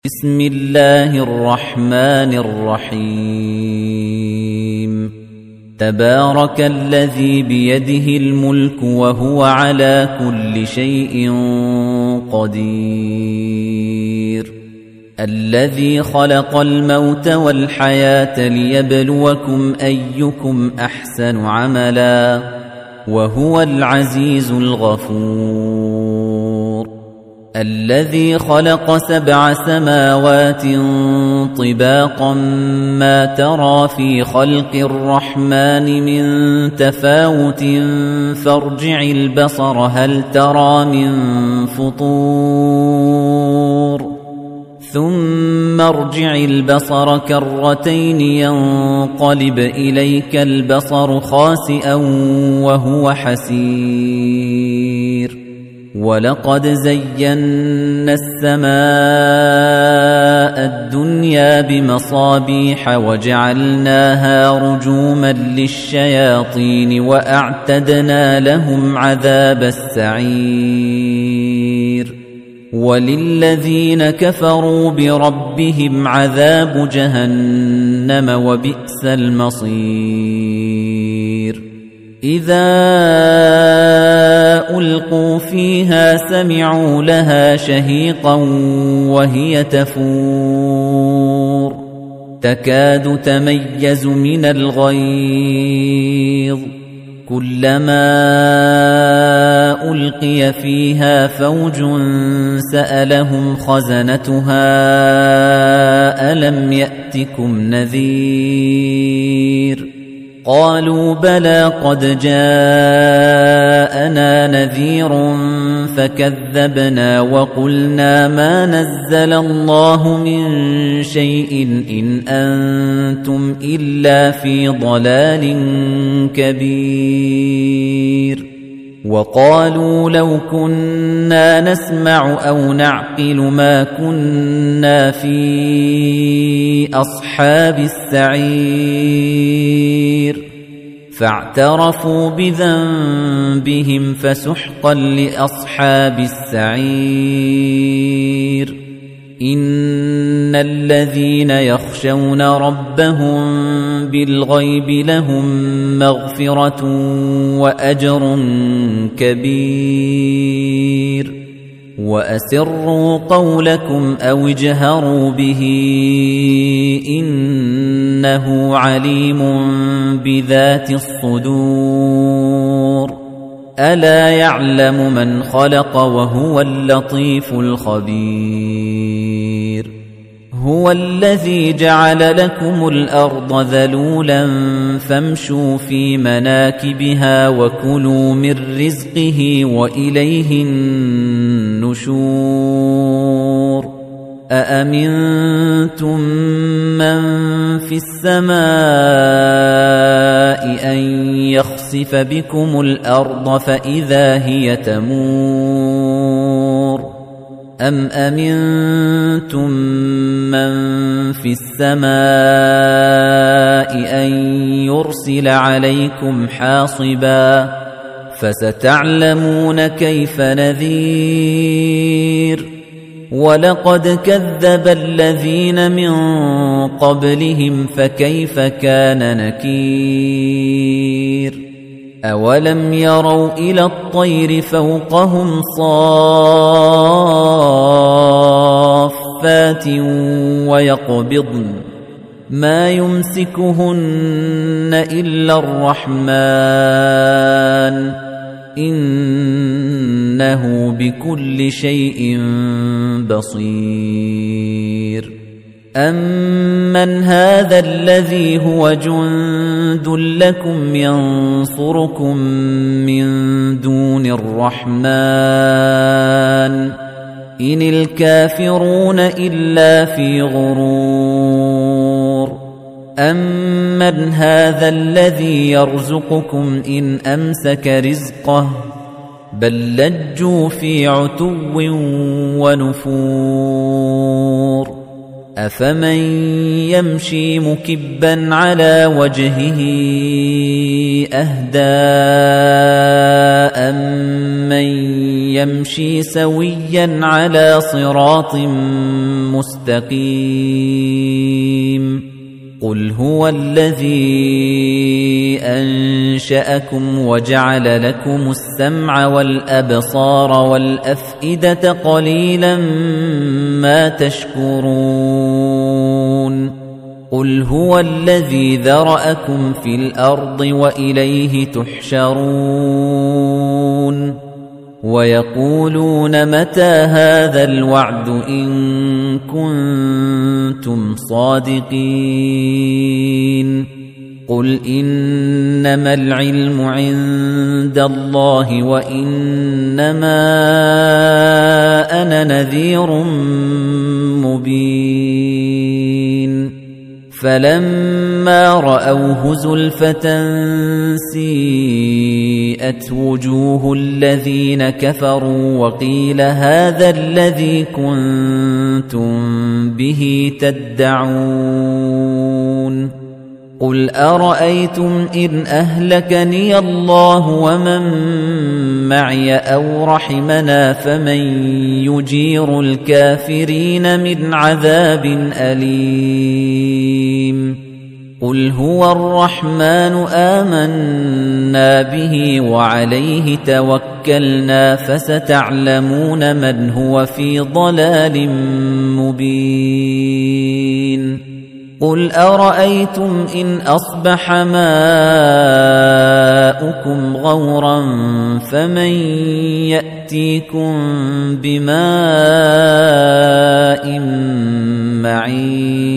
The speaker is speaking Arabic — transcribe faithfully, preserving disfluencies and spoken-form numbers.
بسم الله الرحمن الرحيم تبارك الذي بيده الملك وهو على كل شيء قدير الذي خلق الموت والحياة ليبلوكم أيكم أحسن عملا وهو العزيز الغفور الذي خلق سبع سماوات طباقا ما ترى في خلق الرحمن من تفاوت فارجع البصر هل ترى من فطور ثم ارجع البصر كرتين ينقلب إليك البصر خاسئا وهو حسير وَلَقَدْ زَيَّنَّا السَّمَاءَ الدُّنْيَا بِمَصَابِيحَ وَجَعَلْنَاهَا رُجُومًا لِلشَّيَاطِينِ وَأَعْتَدْنَا لَهُمْ عَذَابَ السَّعِيرِ وَلِلَّذِينَ كَفَرُوا بِرَبِّهِمْ عَذَابُ جَهَنَّمَ وَبِئْسَ الْمَصِيرُ إِذَا أُلْقُوا فِيهَا سَمِعُوا لَهَا شَهِيقًا وَهِيَ تَفُورُ تَكَادُ تَمَيَّزُ مِنَ الْغَيْظِ كُلَّمَا أُلْقِيَ فِيهَا فَوْجٌ سَأَلَهُمْ خَزَنَتُهَا أَلَمْ يَأْتِكُمْ نَذِيرٌ قالوا بلى قد جاءنا نذير فكذبنا وقلنا ما نزل الله من شيء إن أنتم إلا في ضلال كبير وقالوا لو كنا نسمع أو نعقل ما كنا في أصحاب السعير فاعترفوا بذنبهم فسحقا لأصحاب السعير إن الذين يخشون ربهم بالغيب لهم مغفرة وأجر كبير وأسروا قولكم أو اجهروا به إنه عليم بذات الصدور ألا يعلم من خلق وهو اللطيف الخبير هو الذي جعل لكم الأرض ذلولا فامشوا في مناكبها وكلوا من رزقه وإليه النشور أأمنتم من في السماء أن يخسف بكم الأرض فإذا هي تمور أم أمنتم من في السماء أن يرسل عليكم حاصبا فستعلمون كيف نذير ولقد كذب الذين من قبلهم فكيف كان نكير أولم يروا إلى الطير فوقهم صافات ويقبضن ما يمسكهن إلا الرحمن إنه بكل شيء بصير أمن هذا الذي هو جند لكم ينصركم من دون الرحمن إن الكافرون إلا في غرور أمن هذا الذي يرزقكم إن أمسك رزقه بل لجوا في عتو ونفور أفمن يمشي مكبا على وجهه أهدى أمن يمشي سويا على صراط مستقيم قل هو الذي أنشأكم وجعل لكم السمع والأبصار والأفئدة قليلا ما تشكرون قل هو الذي ذرأكم في الأرض وإليه تحشرون ويقولون متى هذا الوعد إن كنتم صادقين قل إنما العلم عند الله وإنما أنا نذير مبين فلما رأوه زلفة سيئت وجوه الذين كفروا وقيل هذا الذي كنتم به تدعون قل أرأيتم إن أهلكني الله ومن معي أو رحمنا فمن يجير الكافرين من عذاب أليم قل هو الرحمن آمنا به وعليه توكلنا فستعلمون من هو في ضلال مبين قل أرأيتم إن أصبح ماؤكم غورا فمن يأتيكم بماء معين